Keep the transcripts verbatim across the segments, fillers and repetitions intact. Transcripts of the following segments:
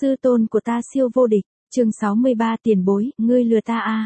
Sư tôn của ta siêu vô địch, chương sáu mươi ba tiền bối, ngươi lừa ta à.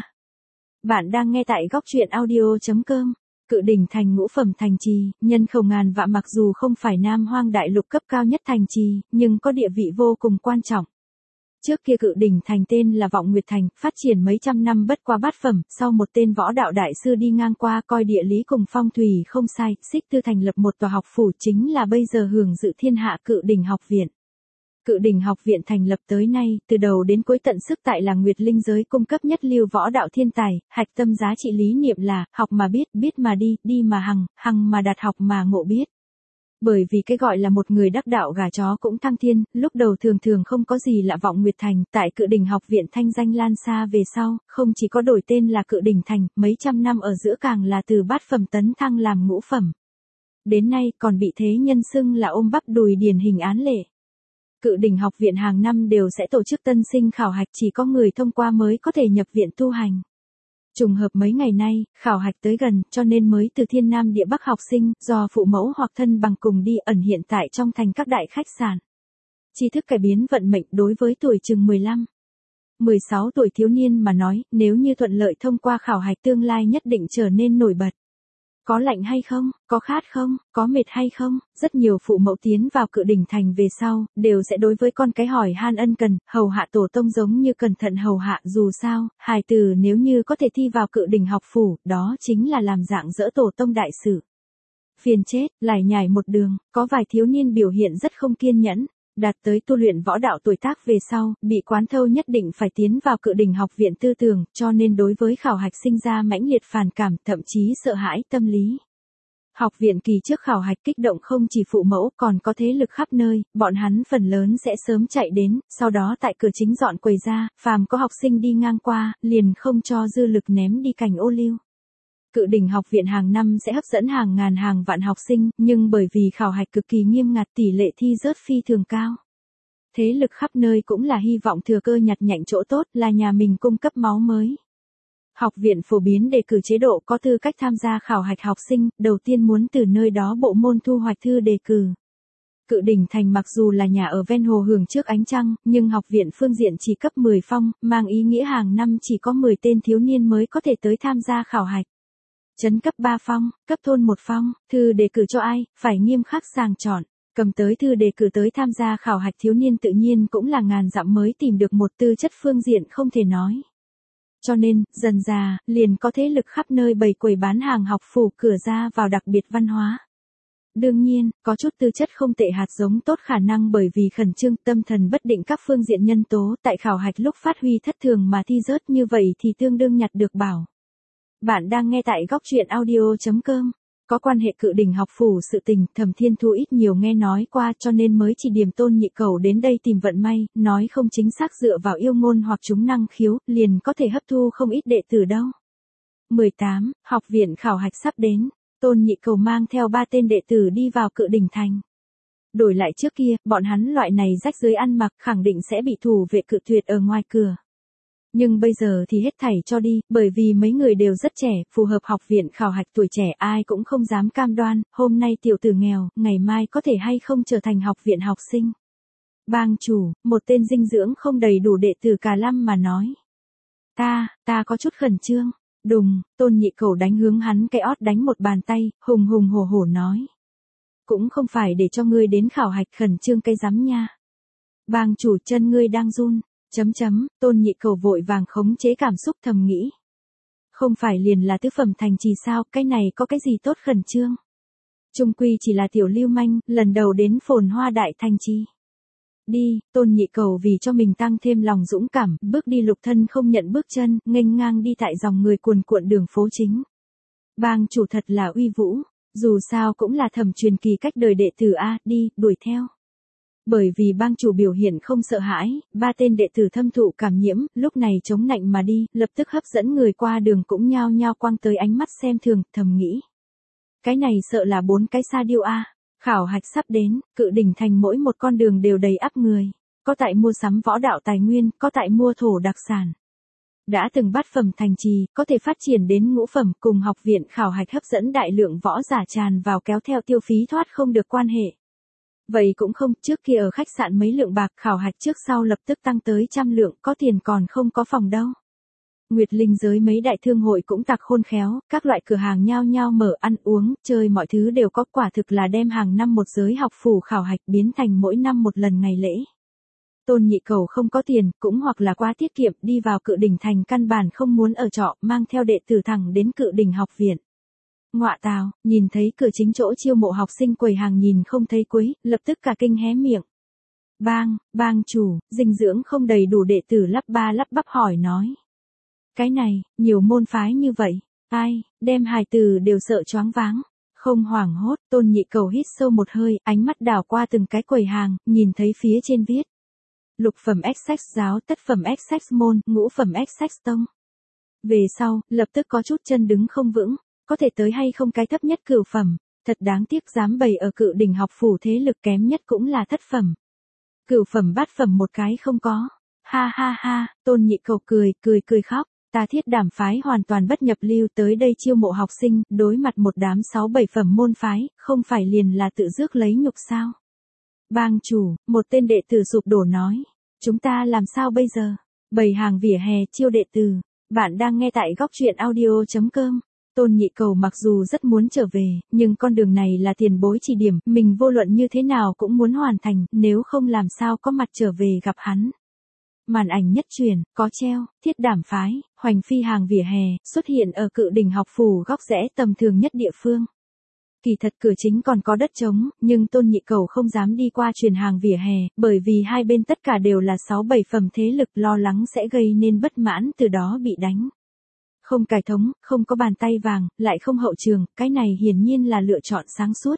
Bạn đang nghe tại góc truyện audio.com. Cự đỉnh thành ngũ phẩm thành trì, nhân khẩu ngàn vạn, mặc dù không phải Nam Hoang đại lục cấp cao nhất thành trì, nhưng có địa vị vô cùng quan trọng. Trước kia cự đỉnh thành tên là Vọng Nguyệt Thành, phát triển mấy trăm năm bất qua bát phẩm, sau một tên võ đạo đại sư đi ngang qua coi địa lý cùng phong thủy không sai, xích tư thành lập một tòa học phủ, chính là bây giờ hưởng dự thiên hạ Cự đỉnh học viện. Cự đỉnh học viện thành lập tới nay, từ đầu đến cuối tận sức tại là Nguyệt Linh giới cung cấp nhất lưu võ đạo thiên tài, hạch tâm giá trị lý niệm là, học mà biết, biết mà đi, đi mà hằng, hằng mà đạt, học mà ngộ biết. Bởi vì cái gọi là một người đắc đạo gà chó cũng thăng thiên, lúc đầu thường thường không có gì lạ. Vọng Nguyệt Thành, tại Cự đỉnh học viện thanh danh lan xa về sau, không chỉ có đổi tên là Cự đỉnh thành, mấy trăm năm ở giữa càng là từ bát phẩm tấn thăng làm ngũ phẩm. Đến nay còn bị thế nhân xưng là ôm bắp đùi điển hình án lệ. Cự đỉnh học viện hàng năm đều sẽ tổ chức tân sinh khảo hạch, chỉ có người thông qua mới có thể nhập viện tu hành. Trùng hợp mấy ngày nay, khảo hạch tới gần, cho nên mới từ thiên nam địa bắc học sinh, do phụ mẫu hoặc thân bằng cùng đi ẩn hiện tại trong thành các đại khách sạn. Tri thức cải biến vận mệnh. Đối với tuổi chừng mười lăm, mười sáu tuổi thiếu niên mà nói, nếu như thuận lợi thông qua khảo hạch, tương lai nhất định trở nên nổi bật. Có lạnh hay không, có khát không, có mệt hay không, rất nhiều phụ mẫu tiến vào Cự đỉnh thành về sau, đều sẽ đối với con cái hỏi han ân cần, hầu hạ tổ tông giống như cẩn thận hầu hạ. Dù sao, hài tử nếu như có thể thi vào Cự đỉnh học phủ, đó chính là làm dạng dỡ tổ tông đại sự. Phiền chết, lải nhải một đường, có vài thiếu niên biểu hiện rất không kiên nhẫn. Đạt tới tu luyện võ đạo tuổi tác về sau, bị quán thâu nhất định phải tiến vào Cự đỉnh học viện tư tưởng, cho nên đối với khảo hạch sinh ra mãnh liệt phản cảm, thậm chí sợ hãi tâm lý. Học viện kỳ trước khảo hạch kích động không chỉ phụ mẫu, còn có thế lực khắp nơi, bọn hắn phần lớn sẽ sớm chạy đến, sau đó tại cửa chính dọn quầy ra, phàm có học sinh đi ngang qua, liền không cho dư lực ném đi cành ô liu. Cự đỉnh học viện hàng năm sẽ hấp dẫn hàng ngàn hàng vạn học sinh, nhưng bởi vì khảo hạch cực kỳ nghiêm ngặt, tỷ lệ thi rớt phi thường cao. Thế lực khắp nơi cũng là hy vọng thừa cơ nhặt nhạnh chỗ tốt, là nhà mình cung cấp máu mới. Học viện phổ biến đề cử chế độ, có tư cách tham gia khảo hạch học sinh, đầu tiên muốn từ nơi đó bộ môn thu hoạch thư đề cử. Cự đỉnh thành mặc dù là nhà ở ven hồ hưởng trước ánh trăng, nhưng học viện phương diện chỉ cấp mười phong, mang ý nghĩa hàng năm chỉ có mười tên thiếu niên mới có thể tới tham gia khảo hạch. Trấn cấp ba phong, cấp thôn một phong, thư đề cử cho ai, phải nghiêm khắc sàng chọn. Cầm tới thư đề cử tới tham gia khảo hạch thiếu niên tự nhiên cũng là ngàn dặm mới tìm được một tư chất phương diện không thể nói. Cho nên, dần dà, liền có thế lực khắp nơi bày quầy bán hàng học phủ, cửa ra vào đặc biệt văn hóa. Đương nhiên, có chút tư chất không tệ hạt giống tốt khả năng bởi vì khẩn trương, tâm thần bất định các phương diện nhân tố, tại khảo hạch lúc phát huy thất thường mà thi rớt, như vậy thì tương đương nhặt được bảo. Bạn đang nghe tại góc truyện audio.com. Có quan hệ Cự đỉnh học phủ sự tình, Thẩm Thiên Thu ít nhiều nghe nói qua, cho nên mới chỉ điểm Tôn Nhị Cẩu đến đây tìm vận may, nói không chính xác dựa vào yêu ngôn hoặc chúng năng khiếu, liền có thể hấp thu không ít đệ tử đâu. mười tám, học viện khảo hạch sắp đến, Tôn Nhị Cẩu mang theo ba tên đệ tử đi vào Cự đỉnh thành. Đổi lại trước kia, bọn hắn loại này rách dưới ăn mặc khẳng định sẽ bị thủ vệ cự tuyệt ở ngoài cửa. Nhưng bây giờ thì hết thảy cho đi, bởi vì mấy người đều rất trẻ, phù hợp học viện khảo hạch, tuổi trẻ ai cũng không dám cam đoan, hôm nay tiểu tử nghèo, ngày mai có thể hay không trở thành học viện học sinh. Bang chủ, một tên dinh dưỡng không đầy đủ đệ tử Cà Lâm mà nói. Ta, ta có chút khẩn trương. Đùng, Tôn Nhị Cẩu đánh hướng hắn cái ót đánh một bàn tay, hùng hùng hổ hổ nói. Cũng không phải để cho ngươi đến khảo hạch, khẩn trương cái rắm nha. Bang chủ, chân ngươi đang run. Chấm chấm, Tôn Nhị Cẩu vội vàng khống chế cảm xúc, thầm nghĩ. Không phải liền là tứ phẩm thành trì sao, cái này có cái gì tốt khẩn trương. Trung quy chỉ là tiểu lưu manh, lần đầu đến phồn hoa đại thành trì. Đi, Tôn Nhị Cẩu vì cho mình tăng thêm lòng dũng cảm, bước đi lục thân không nhận bước chân, nghênh ngang đi tại dòng người cuồn cuộn đường phố chính. Bang chủ thật là uy vũ, dù sao cũng là Thẩm truyền kỳ cách đời đệ tử a, đi, đuổi theo. Bởi vì bang chủ biểu hiện không sợ hãi, ba tên đệ tử thâm thụ cảm nhiễm, lúc này chống nạnh mà đi, lập tức hấp dẫn người qua đường cũng nhao nhao quăng tới ánh mắt xem thường, thầm nghĩ. Cái này sợ là bốn cái sa điêu a. Khảo hạch sắp đến, Cự đỉnh thành mỗi một con đường đều đầy ắp người, có tại mua sắm võ đạo tài nguyên, có tại mua thổ đặc sản. Đã từng bát phẩm thành trì, có thể phát triển đến ngũ phẩm, cùng học viện khảo hạch hấp dẫn đại lượng võ giả tràn vào, kéo theo tiêu phí thoát không được quan hệ. Vậy cũng không, trước kia ở khách sạn mấy lượng bạc khảo hạch trước sau lập tức tăng tới trăm lượng, có tiền còn không có phòng đâu. Nguyệt Linh giới mấy đại thương hội cũng tặc khôn khéo, các loại cửa hàng nhao nhao mở ăn uống, chơi mọi thứ đều có, quả thực là đem hàng năm một giới học phủ khảo hạch biến thành mỗi năm một lần ngày lễ. Tôn Nhị Cầu không có tiền, cũng hoặc là quá tiết kiệm, đi vào Cự Đỉnh thành căn bản không muốn ở trọ, mang theo đệ tử thẳng đến Cự Đỉnh học viện. Ngọa tào, nhìn thấy cửa chính chỗ chiêu mộ học sinh quầy hàng nhìn không thấy cuối, lập tức cả kinh hé miệng. Bang, bang chủ, dinh dưỡng không đầy đủ đệ tử lắp ba lắp bắp hỏi nói. Cái này, nhiều môn phái như vậy, ai, đem hài tử đều sợ choáng váng. Không hoảng hốt, Tôn Nhị Cầu hít sâu một hơi, ánh mắt đảo qua từng cái quầy hàng, nhìn thấy phía trên viết. Lục phẩm Essex giáo, thất phẩm Essex môn, ngũ phẩm Essex tông. Về sau, lập tức có chút chân đứng không vững, có thể tới hay không cái thấp nhất cửu phẩm, thật đáng tiếc dám bày ở Cự Đỉnh học phủ thế lực kém nhất cũng là thất phẩm. Cửu phẩm bát phẩm một cái không có. Ha ha ha, Tôn Nhị Cầu cười, cười cười khóc. Ta Thiết Đảm phái hoàn toàn bất nhập lưu, tới đây chiêu mộ học sinh, đối mặt một đám sáu bảy phẩm môn phái, không phải liền là tự rước lấy nhục sao? Bang chủ, một tên đệ tử sụp đổ nói, chúng ta làm sao bây giờ? Bày hàng vỉa hè chiêu đệ tử. Bạn đang nghe tại góc truyện audio chấm com. Tôn Nhị Cầu mặc dù rất muốn trở về, nhưng con đường này là tiền bối chỉ điểm, mình vô luận như thế nào cũng muốn hoàn thành, nếu không làm sao có mặt trở về gặp hắn. Màn ảnh nhất truyền, có treo, Thiết Đảm phái, hoành phi hàng vỉa hè, xuất hiện ở Cự Đỉnh học phủ góc rẽ tầm thường nhất địa phương. Kỳ thật cửa chính còn có đất trống, nhưng Tôn Nhị Cầu không dám đi qua truyền hàng vỉa hè, bởi vì hai bên tất cả đều là sáu bảy phẩm thế lực, lo lắng sẽ gây nên bất mãn, từ đó bị đánh. Không cải thống, không có bàn tay vàng, lại không hậu trường, cái này hiển nhiên là lựa chọn sáng suốt.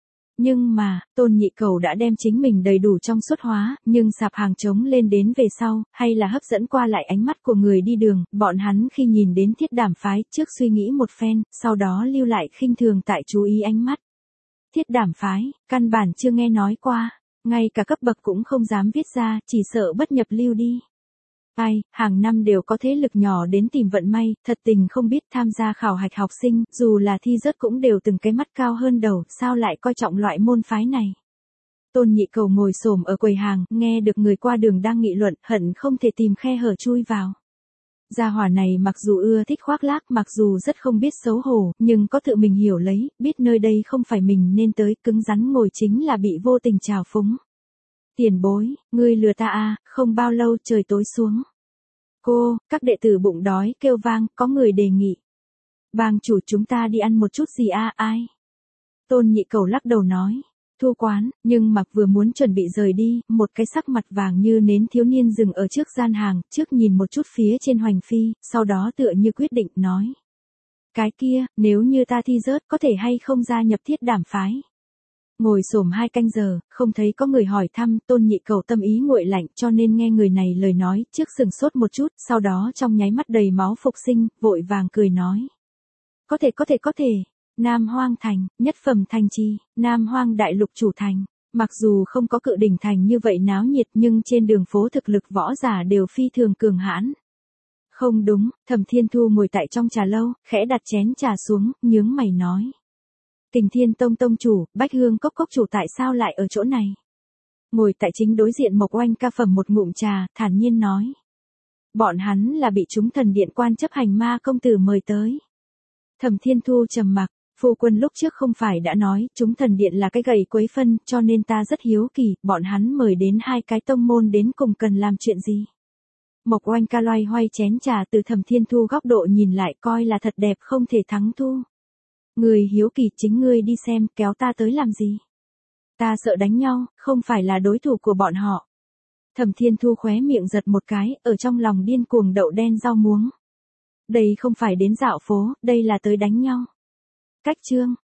Nhưng mà, Tôn Nhị Cầu đã đem chính mình đầy đủ trong suốt hóa, nhưng sạp hàng trống lên đến về sau, hay là hấp dẫn qua lại ánh mắt của người đi đường, bọn hắn khi nhìn đến Thiết Đảm phái, trước suy nghĩ một phen, sau đó lưu lại khinh thường tại chú ý ánh mắt. Thiết Đảm phái, căn bản chưa nghe nói qua, ngay cả cấp bậc cũng không dám viết ra, chỉ sợ bất nhập lưu đi. Ai, hàng năm đều có thế lực nhỏ đến tìm vận may, thật tình không biết tham gia khảo hạch học sinh, dù là thi rớt cũng đều từng cái mắt cao hơn đầu, sao lại coi trọng loại môn phái này. Tôn Nhị Cầu ngồi xổm ở quầy hàng, nghe được người qua đường đang nghị luận, hận không thể tìm khe hở chui vào. Gia hỏa này mặc dù ưa thích khoác lác, mặc dù rất không biết xấu hổ, nhưng có tự mình hiểu lấy, biết nơi đây không phải mình nên tới, cứng rắn ngồi chính là bị vô tình trào phúng. Tiền bối, ngươi lừa ta à, không bao lâu trời tối xuống. Cô, các đệ tử bụng đói kêu vang, có người đề nghị. Bang chủ chúng ta đi ăn một chút gì à, ai? Tôn Nhị Cầu lắc đầu nói. Thua quán, nhưng mặc vừa muốn chuẩn bị rời đi, một cái sắc mặt vàng như nến thiếu niên dừng ở trước gian hàng, trước nhìn một chút phía trên hoành phi, sau đó tựa như quyết định, nói. Cái kia, nếu như ta thi rớt, có thể hay không gia nhập Thiết Đảm phái? Ngồi xổm hai canh giờ, không thấy có người hỏi thăm, Tôn Nhị Cầu tâm ý nguội lạnh, cho nên nghe người này lời nói, trước sừng sốt một chút, sau đó trong nháy mắt đầy máu phục sinh, vội vàng cười nói. Có thể có thể có thể, Nam Hoang thành, nhất phẩm thành trì, Nam Hoang đại lục chủ thành, mặc dù không có Cự Đỉnh thành như vậy náo nhiệt nhưng trên đường phố thực lực võ giả đều phi thường cường hãn. Không đúng, Thẩm Thiên Thu ngồi tại trong trà lâu, khẽ đặt chén trà xuống, nhướng mày nói. Kình Thiên Tông tông chủ, Bách Hương Cốc cốc chủ tại sao lại ở chỗ này? Ngồi tại chính đối diện Mộc Oanh ca phẩm một ngụm trà, thản nhiên nói. Bọn hắn là bị chúng thần điện quan chấp hành ma công tử mời tới. Thẩm Thiên Thu trầm mặc, phu quân lúc trước không phải đã nói, chúng thần điện là cái gậy quấy phân, cho nên ta rất hiếu kỳ, bọn hắn mời đến hai cái tông môn đến cùng cần làm chuyện gì? Mộc Oanh ca loay hoay chén trà từ Thẩm Thiên Thu góc độ nhìn lại coi là thật đẹp không thể thắng thu. Người hiếu kỳ chính ngươi đi xem, kéo ta tới làm gì? Ta sợ đánh nhau, không phải là đối thủ của bọn họ. Thẩm Thiên Thu khóe miệng giật một cái, ở trong lòng điên cuồng đậu đen rau muống. Đây không phải đến dạo phố, đây là tới đánh nhau. Cách chương,